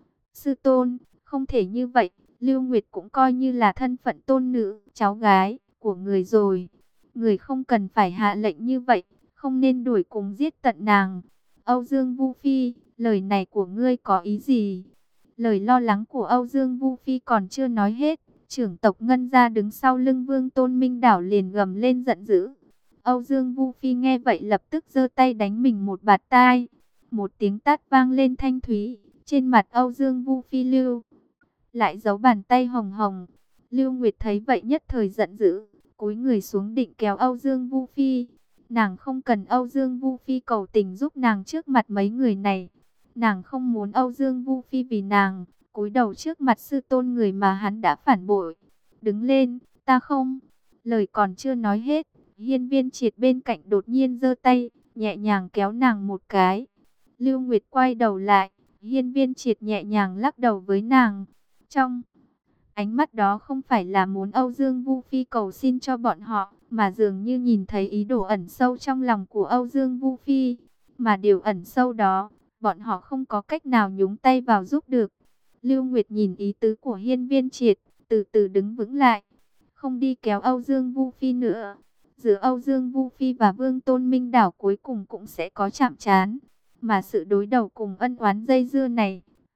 sư tôn, không thể như vậy. Lưu Nguyệt cũng coi như là thân phận tôn nữ, cháu gái của người rồi. Người không cần phải hạ lệnh như vậy, không nên đuổi cùng giết tận nàng. Âu Dương Vu Phi, lời này của ngươi có ý gì? Lời lo lắng của Âu Dương Vu Phi còn chưa nói hết, trưởng tộc Ngân Gia đứng sau lưng Vương Tôn Minh Đảo liền gầm lên giận dữ. Âu Dương Vu Phi nghe vậy lập tức giơ tay đánh mình một bạt tai. Một tiếng tát vang lên thanh thúy, trên mặt Âu Dương Vu Phi lưu lại dấu bàn tay hồng hồng. Lưu Nguyệt thấy vậy nhất thời giận dữ, cúi người xuống định kéo Âu Dương Vu Phi. Nàng không cần Âu Dương Vu Phi cầu tình giúp nàng trước mặt mấy người này. Nàng không muốn Âu Dương Vu Phi vì nàng cúi đầu trước mặt sư tôn người mà hắn đã phản bội. Đứng lên, ta không. Lời còn chưa nói hết, Hiên Viên Triệt bên cạnh đột nhiên giơ tay, nhẹ nhàng kéo nàng một cái. Lưu Nguyệt quay đầu lại, Hiên Viên Triệt nhẹ nhàng lắc đầu với nàng. Trong ánh mắt đó không phải là muốn Âu Dương Vu Phi cầu xin cho bọn họ, mà dường như nhìn thấy ý đồ ẩn sâu trong lòng của Âu Dương Vu Phi. Mà điều ẩn sâu đó, bọn họ không có cách nào nhúng tay vào giúp được. Lưu Nguyệt nhìn ý tứ của Hiên Viên Triệt, từ từ đứng vững lại, không đi kéo Âu Dương Vu Phi nữa. Giữa Âu Dương Vu Phi và Vương Tôn Minh Đảo cuối cùng cũng sẽ có chạm trán. Mà sự đối đầu cùng ân oán dây dưa này,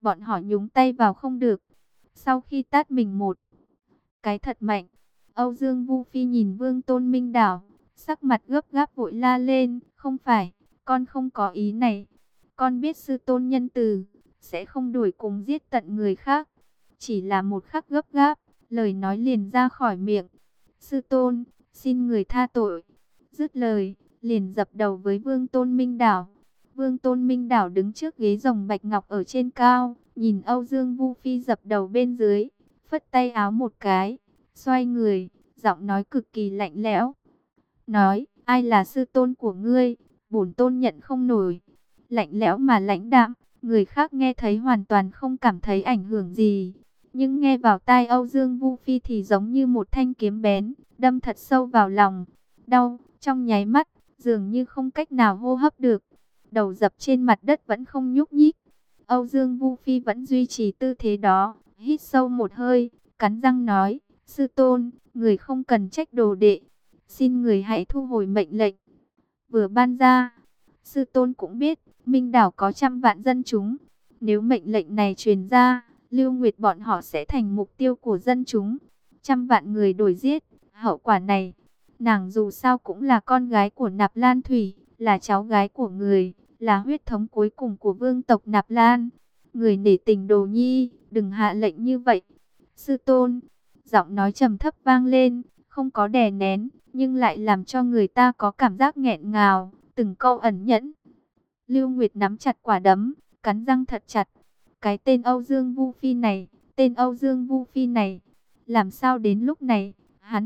bọn họ nhúng tay vào không được. Sau khi tát mình một cái thật mạnh, Âu Dương Vu Phi nhìn Vương Tôn Minh Đảo, sắc mặt gấp gáp vội la lên, không phải, con không có ý này. Con biết sư tôn nhân từ, sẽ không đuổi cùng giết tận người khác. Chỉ là một khắc gấp gáp, lời nói liền ra khỏi miệng. Sư tôn, xin người tha tội. Dứt lời, liền dập đầu với Vương Tôn Minh Đảo. Vương Tôn Minh Đảo đứng trước ghế rồng bạch ngọc ở trên cao, nhìn Âu Dương Vu Phi dập đầu bên dưới, phất tay áo một cái, xoay người, giọng nói cực kỳ lạnh lẽo. Nói, ai là sư tôn của ngươi, bổn tôn nhận không nổi. Lạnh lẽo mà lãnh đạm, người khác nghe thấy hoàn toàn không cảm thấy ảnh hưởng gì. Nhưng nghe vào tai Âu Dương Vu Phi thì giống như một thanh kiếm bén, đâm thật sâu vào lòng. Đau, trong nháy mắt, dường như không cách nào hô hấp được. Đầu dập trên mặt đất vẫn không nhúc nhích. Âu Dương Vu Phi vẫn duy trì tư thế đó, hít sâu một hơi, cắn răng nói, sư tôn, người không cần trách đồ đệ. Xin người hãy thu hồi mệnh lệnh vừa ban ra. Sư tôn cũng biết, Minh Đảo có trăm vạn dân chúng. Nếu mệnh lệnh này truyền ra, Lưu Nguyệt bọn họ sẽ thành mục tiêu của dân chúng. Trăm vạn người đuổi giết, hậu quả này, nàng dù sao cũng là con gái của Nạp Lan Thủy, là cháu gái của người, là huyết thống cuối cùng của vương tộc Nạp Lan. Người nể tình Đồ Nhi, đừng hạ lệnh như vậy. Sư tôn, giọng nói trầm thấp vang lên, không có đè nén, nhưng lại làm cho người ta có cảm giác nghẹn ngào, từng câu ẩn nhẫn. Lưu Nguyệt nắm chặt quả đấm, cắn răng thật chặt. Cái tên Âu Dương Vu Phi này, tên Âu Dương Vu Phi này, làm sao đến lúc này,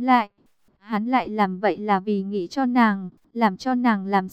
hắn lại làm vậy là vì nghĩ cho nàng, làm cho nàng làm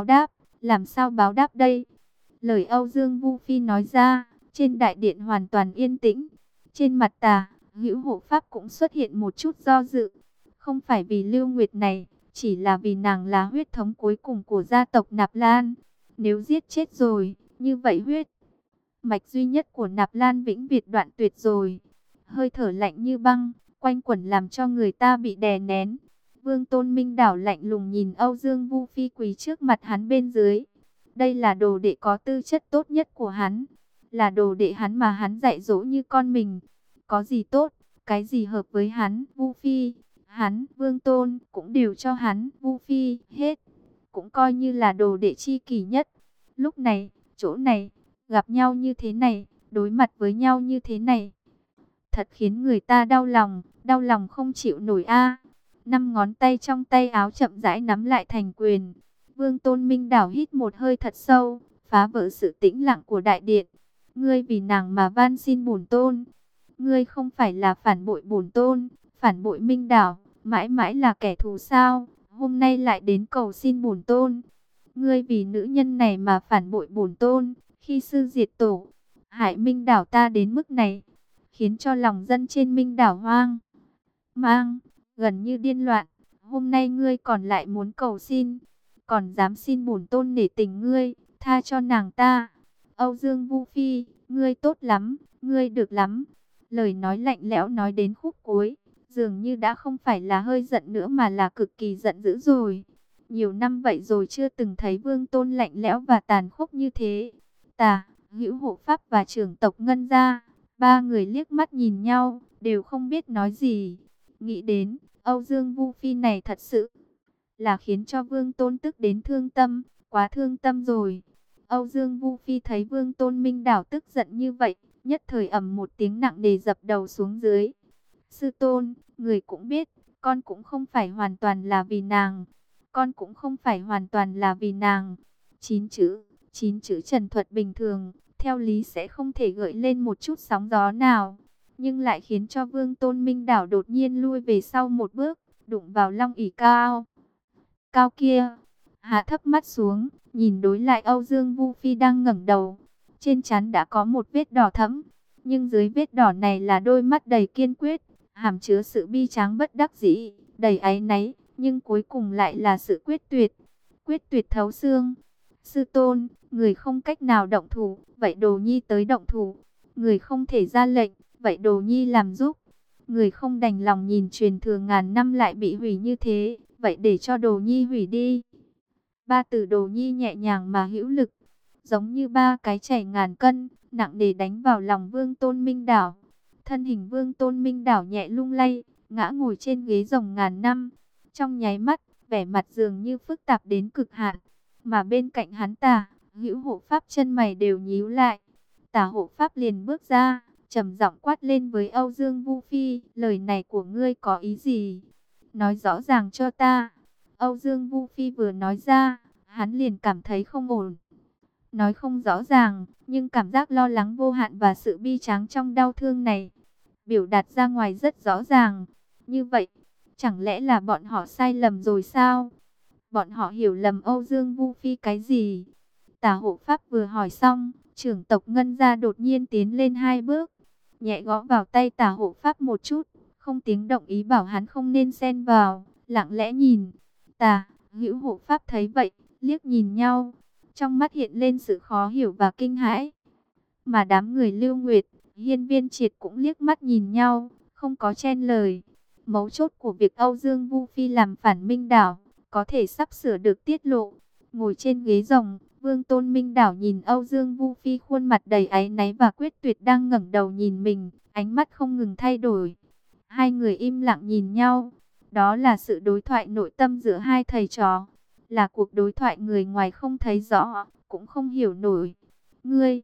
sao báo đáp đây. Lời Âu Dương Vu Phi nói ra, trên đại điện hoàn toàn yên tĩnh. Trên mặt Tà Hữu Hộ Pháp cũng xuất hiện một chút do dự. Không phải vì Lưu Nguyệt này, chỉ là vì nàng là huyết thống cuối cùng của gia tộc Nạp Lan. Nếu giết chết rồi, như vậy huyết mạch duy nhất của Nạp Lan vĩnh viễn đoạn tuyệt rồi. Hơi thở lạnh như băng, quanh quẩn làm cho người ta bị đè nén. Vương Tôn Minh Đảo lạnh lùng nhìn Âu Dương Vu Phi quỳ trước mặt hắn bên dưới. Đây là đồ đệ có tư chất tốt nhất của hắn, là đồ đệ hắn mà hắn dạy dỗ như con mình. Có gì tốt, cái gì hợp với hắn, Vu Phi, hắn, Vương Tôn, cũng đều cho hắn, Vu Phi, hết. Cũng coi như là đồ đệ chi kỷ nhất. Lúc này, chỗ này, gặp nhau như thế này, đối mặt với nhau như thế này. Thật khiến người ta đau lòng không chịu nổi a. Năm ngón tay trong tay áo chậm rãi nắm lại thành quyền. Vương Tôn Minh Đảo hít một hơi thật sâu, phá vỡ sự tĩnh lặng của đại điện. Ngươi vì nàng mà van xin bổn tôn. Ngươi không phải là phản bội bổn tôn, phản bội Minh Đảo, mãi mãi là kẻ thù sao? Hôm nay lại đến cầu xin bổn tôn. Ngươi vì nữ nhân này mà phản bội bổn tôn, khi sư diệt tổ, hại Minh Đảo ta đến mức này, khiến cho lòng dân trên Minh Đảo hoang mang, gần như điên loạn. Hôm nay ngươi còn lại muốn cầu xin, còn dám xin bổn tôn nể tình ngươi, tha cho nàng ta. Âu Dương Vu Phi, ngươi tốt lắm, ngươi được lắm. Lời nói lạnh lẽo nói đến khúc cuối, dường như đã không phải là hơi giận nữa mà là cực kỳ giận dữ rồi. Nhiều năm vậy rồi chưa từng thấy Vương Tôn lạnh lẽo và tàn khốc như thế. Tà, Hữu Hộ Pháp và trưởng tộc Ngân Gia, ba người liếc mắt nhìn nhau, đều không biết nói gì. Nghĩ đến, Âu Dương Vu Phi này thật sự là khiến cho Vương Tôn tức đến thương tâm, quá thương tâm rồi. Âu Dương Vu Phi thấy Vương Tôn Minh Đảo tức giận như vậy, nhất thời ầm một tiếng nặng nề dập đầu xuống dưới. Sư tôn, người cũng biết, con cũng không phải hoàn toàn là vì nàng. Con cũng không phải hoàn toàn là vì nàng. Chín chữ trần thuật bình thường, theo lý sẽ không thể gợi lên một chút sóng gió nào. Nhưng lại khiến cho Vương Tôn Minh Đảo đột nhiên lui về sau một bước, đụng vào long ỷ cao kia. Hạ thấp mắt xuống, nhìn đối lại Âu Dương Vu Phi đang ngẩng đầu. Trên trán đã có một vết đỏ thẫm, nhưng dưới vết đỏ này là đôi mắt đầy kiên quyết, hàm chứa sự bi tráng bất đắc dĩ, đầy áy náy, nhưng cuối cùng lại là sự quyết tuyệt thấu xương. Sư tôn, người không cách nào động thủ, vậy Đồ Nhi tới động thủ. Người không thể ra lệnh, vậy Đồ Nhi làm giúp. Người không đành lòng nhìn truyền thừa ngàn năm lại bị hủy như thế, vậy để cho Đồ Nhi hủy đi. Ba từ Đồ Nhi nhẹ nhàng mà hữu lực, giống như ba cái chảy ngàn cân, nặng nề đánh vào lòng Vương Tôn Minh Đảo. Thân hình Vương Tôn Minh Đảo nhẹ lung lay, ngã ngồi trên ghế rồng ngàn năm. Trong nháy mắt, vẻ mặt dường như phức tạp đến cực hạn. Mà bên cạnh hắn Tả Hữu hộ pháp chân mày đều nhíu lại. Tả hộ pháp liền bước ra, trầm giọng quát lên với Âu Dương Vu Phi, lời này của ngươi có ý gì? Nói rõ ràng cho ta. Âu Dương Vu Phi vừa nói ra, hắn liền cảm thấy không ổn. Nói không rõ ràng, nhưng cảm giác lo lắng vô hạn và sự bi tráng trong đau thương này, biểu đạt ra ngoài rất rõ ràng. Như vậy, chẳng lẽ là bọn họ sai lầm rồi sao? Bọn họ hiểu lầm Âu Dương Vu Phi cái gì? Tả hộ pháp vừa hỏi xong, trưởng tộc Ngân Gia đột nhiên tiến lên 2 bước, nhẹ gõ vào tay tả hộ pháp một chút, không tiếng động ý bảo hắn không nên xen vào, lặng lẽ nhìn. Tả Hữu hộ pháp thấy vậy, liếc nhìn nhau, trong mắt hiện lên sự khó hiểu và kinh hãi. Mà đám người Lưu Nguyệt, Hiên Viên Triệt cũng liếc mắt nhìn nhau, không có chen lời. Mấu chốt của việc Âu Dương Vu Phi làm phản Minh Đảo, có thể sắp sửa được tiết lộ. Ngồi trên ghế rồng, Vương Tôn Minh Đảo nhìn Âu Dương Vu Phi khuôn mặt đầy áy náy và quyết tuyệt đang ngẩng đầu nhìn mình, ánh mắt không ngừng thay đổi. Hai người im lặng nhìn nhau, đó là sự đối thoại nội tâm giữa hai thầy trò, là cuộc đối thoại người ngoài không thấy rõ, cũng không hiểu nổi. Ngươi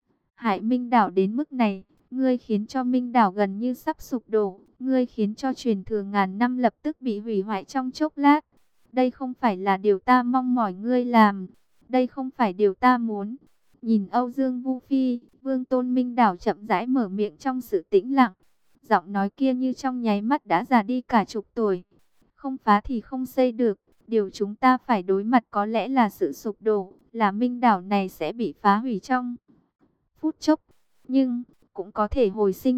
hại Minh Đảo đến mức này, ngươi khiến cho Minh Đảo gần như sắp sụp đổ, ngươi khiến cho truyền thừa ngàn năm lập tức bị hủy hoại trong chốc lát. Đây không phải là điều ta mong mỏi ngươi làm, đây không phải điều ta muốn. Nhìn Âu Dương Vu Phi, Vương Tôn Minh Đảo chậm rãi mở miệng trong sự tĩnh lặng. Giọng nói kia như trong nháy mắt đã già đi cả chục tuổi. Không phá thì không xây được, điều chúng ta phải đối mặt có lẽ là sự sụp đổ, là Minh Đảo này sẽ bị phá hủy trong phút chốc, nhưng cũng có thể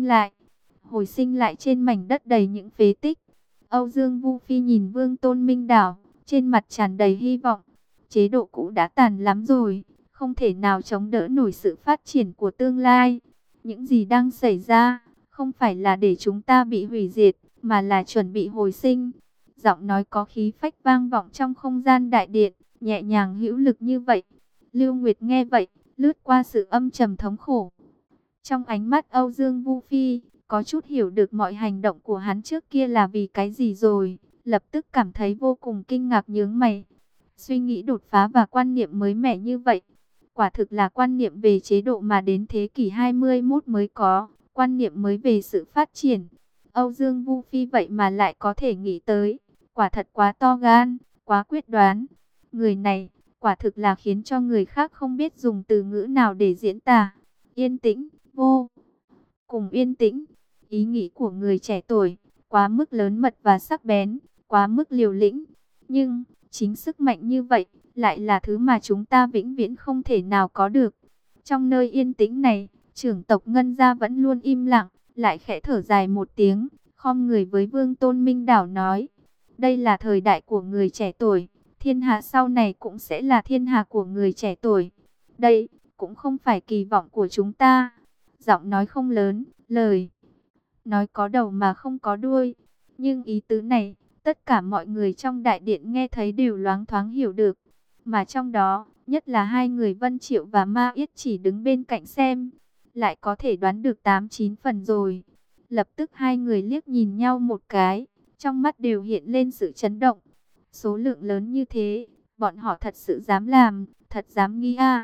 hồi sinh lại trên mảnh đất đầy những phế tích. Âu Dương Vu Phi nhìn Vương Tôn Minh Đảo, trên mặt tràn đầy hy vọng. Chế độ cũ đã tàn lắm rồi, không thể nào chống đỡ nổi sự phát triển của tương lai. Những gì đang xảy ra, không phải là để chúng ta bị hủy diệt, mà là chuẩn bị hồi sinh. Giọng nói có khí phách vang vọng trong không gian đại điện, nhẹ nhàng hữu lực như vậy. Lưu Nguyệt nghe vậy, lướt qua sự âm trầm thống khổ. Trong ánh mắt Âu Dương Vu Phi, có chút hiểu được mọi hành động của hắn trước kia là vì cái gì rồi, lập tức cảm thấy vô cùng kinh ngạc nhướng mày. Suy nghĩ đột phá và quan niệm mới mẻ như vậy, quả thực là quan niệm về chế độ mà đến thế kỷ 21 mới có, quan niệm mới về sự phát triển. Âu Dương Vu Phi vậy mà lại có thể nghĩ tới, quả thật quá to gan, quá quyết đoán. Người này, quả thực là khiến cho người khác không biết dùng từ ngữ nào để diễn tả. Yên tĩnh, vô cùng yên tĩnh. Ý nghĩ của người trẻ tuổi, quá mức lớn mật và sắc bén, quá mức liều lĩnh. Nhưng, chính sức mạnh như vậy, lại là thứ mà chúng ta vĩnh viễn không thể nào có được. Trong nơi yên tĩnh này, trưởng tộc Ngân Gia vẫn luôn im lặng, lại khẽ thở dài một tiếng, khom người với Vương Tôn Minh Đảo nói. Đây là thời đại của người trẻ tuổi, thiên hạ sau này cũng sẽ là thiên hạ của người trẻ tuổi. Đây, cũng không phải kỳ vọng của chúng ta. Giọng nói không lớn, lời nói có đầu mà không có đuôi. Nhưng ý tứ này, tất cả mọi người trong đại điện nghe thấy đều loáng thoáng hiểu được. Mà trong đó, nhất là hai người Vân Triệu và Ma Yết chỉ đứng bên cạnh xem, lại có thể đoán được 8-9 phần rồi. Lập tức hai người liếc nhìn nhau một cái, trong mắt đều hiện lên sự chấn động. Số lượng lớn như thế, bọn họ thật sự dám làm, thật dám nghĩ a.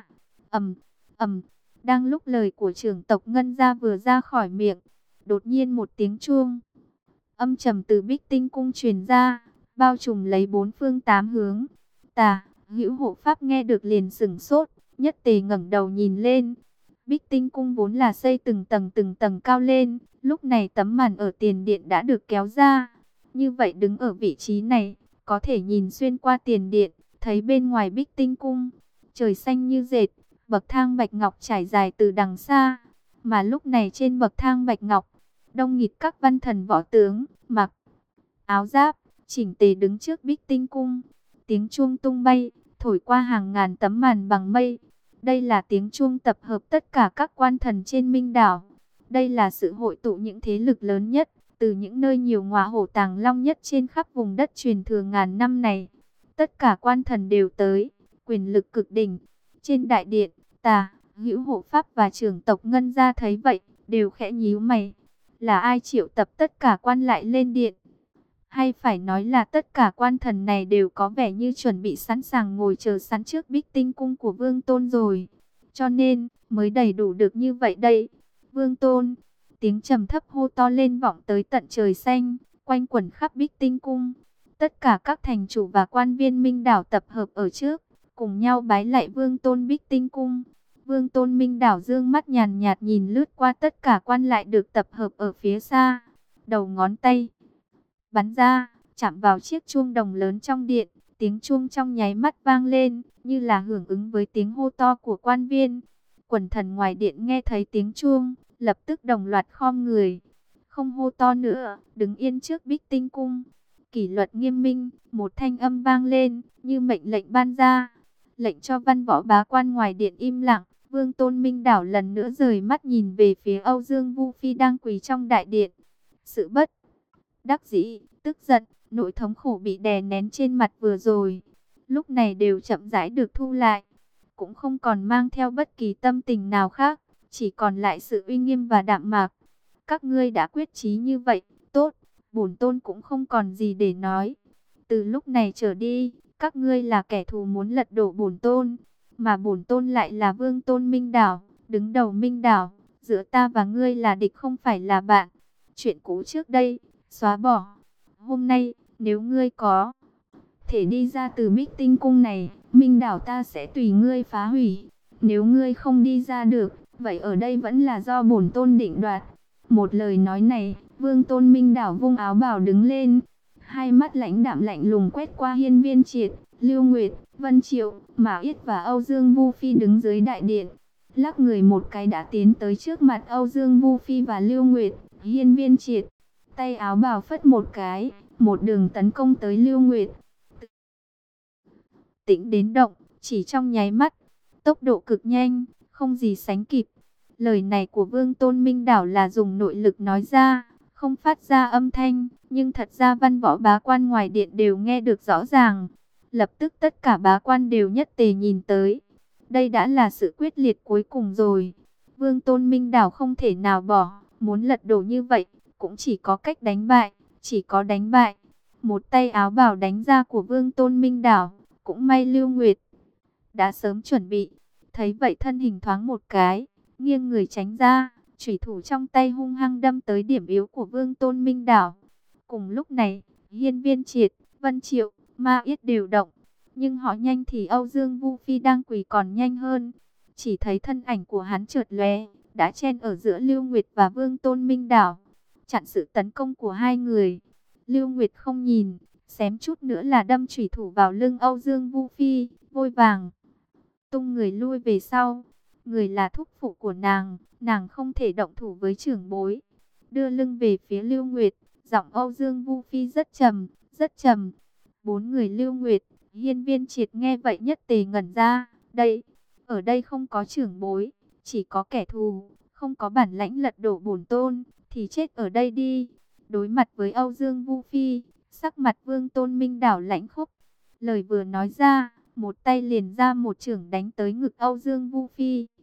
Đang lúc lời của trưởng tộc Ngân Gia vừa ra khỏi miệng, đột nhiên một tiếng chuông âm trầm từ Bích Tinh cung truyền ra, bao trùm lấy 4 phương 8 hướng. Tả Hữu hộ pháp nghe được liền sửng sốt, nhất tề ngẩng đầu nhìn lên. Bích Tinh cung vốn là xây từng tầng cao lên, lúc này tấm màn ở tiền điện đã được kéo ra. Như vậy đứng ở vị trí này, có thể nhìn xuyên qua tiền điện, thấy bên ngoài Bích Tinh cung, trời xanh như dệt, bậc thang bạch ngọc trải dài từ đằng xa. Mà lúc này trên bậc thang bạch ngọc, đông nghịt các văn thần võ tướng, mặc áo giáp, chỉnh tề đứng trước Bích Tinh cung. Tiếng chuông tung bay, thổi qua hàng ngàn tấm màn bằng mây. Đây là tiếng chuông tập hợp tất cả các quan thần trên Minh Đảo. Đây là sự hội tụ những thế lực lớn nhất, từ những nơi nhiều ngọa hổ tàng long nhất trên khắp vùng đất truyền thừa ngàn năm này. Tất cả quan thần đều tới, quyền lực cực đỉnh. Trên đại điện, Tả Hữu hộ pháp và trưởng tộc Ngân gia thấy vậy, đều khẽ nhíu mày. Là ai triệu tập tất cả quan lại lên điện? Hay phải nói là tất cả quan thần này đều có vẻ như chuẩn bị sẵn sàng ngồi chờ sẵn trước Bích Tinh cung của Vương Tôn rồi. Cho nên, mới đầy đủ được như vậy đây. Vương Tôn, tiếng trầm thấp hô to lên vọng tới tận trời xanh, quanh quẩn khắp Bích Tinh cung. Tất cả các thành chủ và quan viên Minh Đảo tập hợp ở trước, cùng nhau bái lạy Vương Tôn Bích Tinh cung. Vương Tôn Minh Đảo dương mắt nhàn nhạt nhìn lướt qua tất cả quan lại được tập hợp ở phía xa. Đầu ngón tay bắn ra, chạm vào chiếc chuông đồng lớn trong điện, tiếng chuông trong nháy mắt vang lên, như là hưởng ứng với tiếng hô to của quan viên. Quần thần ngoài điện nghe thấy tiếng chuông, lập tức đồng loạt khom người, không hô to nữa, đứng yên trước Bích Tinh cung. Kỷ luật nghiêm minh, một thanh âm vang lên, như mệnh lệnh ban ra, lệnh cho văn võ bá quan ngoài điện im lặng. Vương Tôn Minh Đảo lần nữa rời mắt nhìn về phía Âu Dương Vu Phi đang quỳ trong đại điện. Sự bất đắc dĩ, tức giận, nỗi thống khổ bị đè nén trên mặt vừa rồi, lúc này đều chậm rãi được thu lại, cũng không còn mang theo bất kỳ tâm tình nào khác, chỉ còn lại sự uy nghiêm và đạm mạc. Các ngươi đã quyết chí như vậy, tốt, bổn tôn cũng không còn gì để nói. Từ lúc này trở đi, các ngươi là kẻ thù muốn lật đổ bổn tôn, mà bổn tôn lại là Vương Tôn Minh Đảo, đứng đầu Minh Đảo, giữa ta và ngươi là địch không phải là bạn. Chuyện cũ trước đây xóa bỏ. Hôm nay, nếu ngươi có thể đi ra từ Bích Tinh cung này, Minh Đảo ta sẽ tùy ngươi phá hủy. Nếu ngươi không đi ra được, vậy ở đây vẫn là do bổn tôn định đoạt. Một lời nói này, Vương Tôn Minh Đảo vung áo bào đứng lên, hai mắt lãnh đạm lạnh lùng quét qua Hiên Viên Triệt, Lưu Nguyệt, Vân Triệu, Mã Yết và Âu Dương Vu Phi đứng dưới đại điện. Lắc người một cái đã tiến tới trước mặt Âu Dương Vu Phi và Lưu Nguyệt. Hiên Viên Triệt tay áo bào phất một cái, một đường tấn công tới Lưu Nguyệt. Tĩnh đến động, chỉ trong nháy mắt, tốc độ cực nhanh, không gì sánh kịp. Lời này của Vương Tôn Minh Đảo là dùng nội lực nói ra, không phát ra âm thanh, nhưng thật ra văn võ bá quan ngoài điện đều nghe được rõ ràng. Lập tức tất cả bá quan đều nhất tề nhìn tới. Đây đã là sự quyết liệt cuối cùng rồi. Vương Tôn Minh Đảo không thể nào bỏ, muốn lật đổ như vậy, cũng chỉ có cách đánh bại, chỉ có đánh bại. Một tay áo bào đánh ra của Vương Tôn Minh Đảo, cũng may Lưu Nguyệt đã sớm chuẩn bị, thấy vậy thân hình thoáng một cái, nghiêng người tránh ra, chủy thủ trong tay hung hăng đâm tới điểm yếu của Vương Tôn Minh Đảo. Cùng lúc này, Hiên Viên Triệt, Vân Triệu, Ma Yết đều động, nhưng họ nhanh thì Âu Dương Vu Phi đang quỳ còn nhanh hơn. Chỉ thấy thân ảnh của hắn chợt lóe, đã chen ở giữa Lưu Nguyệt và Vương Tôn Minh Đảo, chặn sự tấn công của hai người. Lưu Nguyệt không nhìn, xém chút nữa là đâm chủy thủ vào lưng Âu Dương Vu Phi, vội vàng tung người lui về sau. Người là thúc phụ của nàng không thể động thủ với trưởng bối. Đưa lưng về phía Lưu Nguyệt, giọng Âu Dương Vu Phi rất trầm, rất trầm. Bốn người Lưu Nguyệt, Hiên Viên Triệt nghe vậy nhất tề ngẩn ra. Ở đây không có trưởng bối, chỉ có kẻ thù, không có bản lãnh lật đổ bổn tôn, thì chết ở đây đi. Đối mặt với Âu Dương Vu Phi, sắc mặt Vương Tôn Minh Đảo lãnh khốc. Lời vừa nói ra, một tay liền ra một chưởng đánh tới ngực Âu Dương Vu Phi.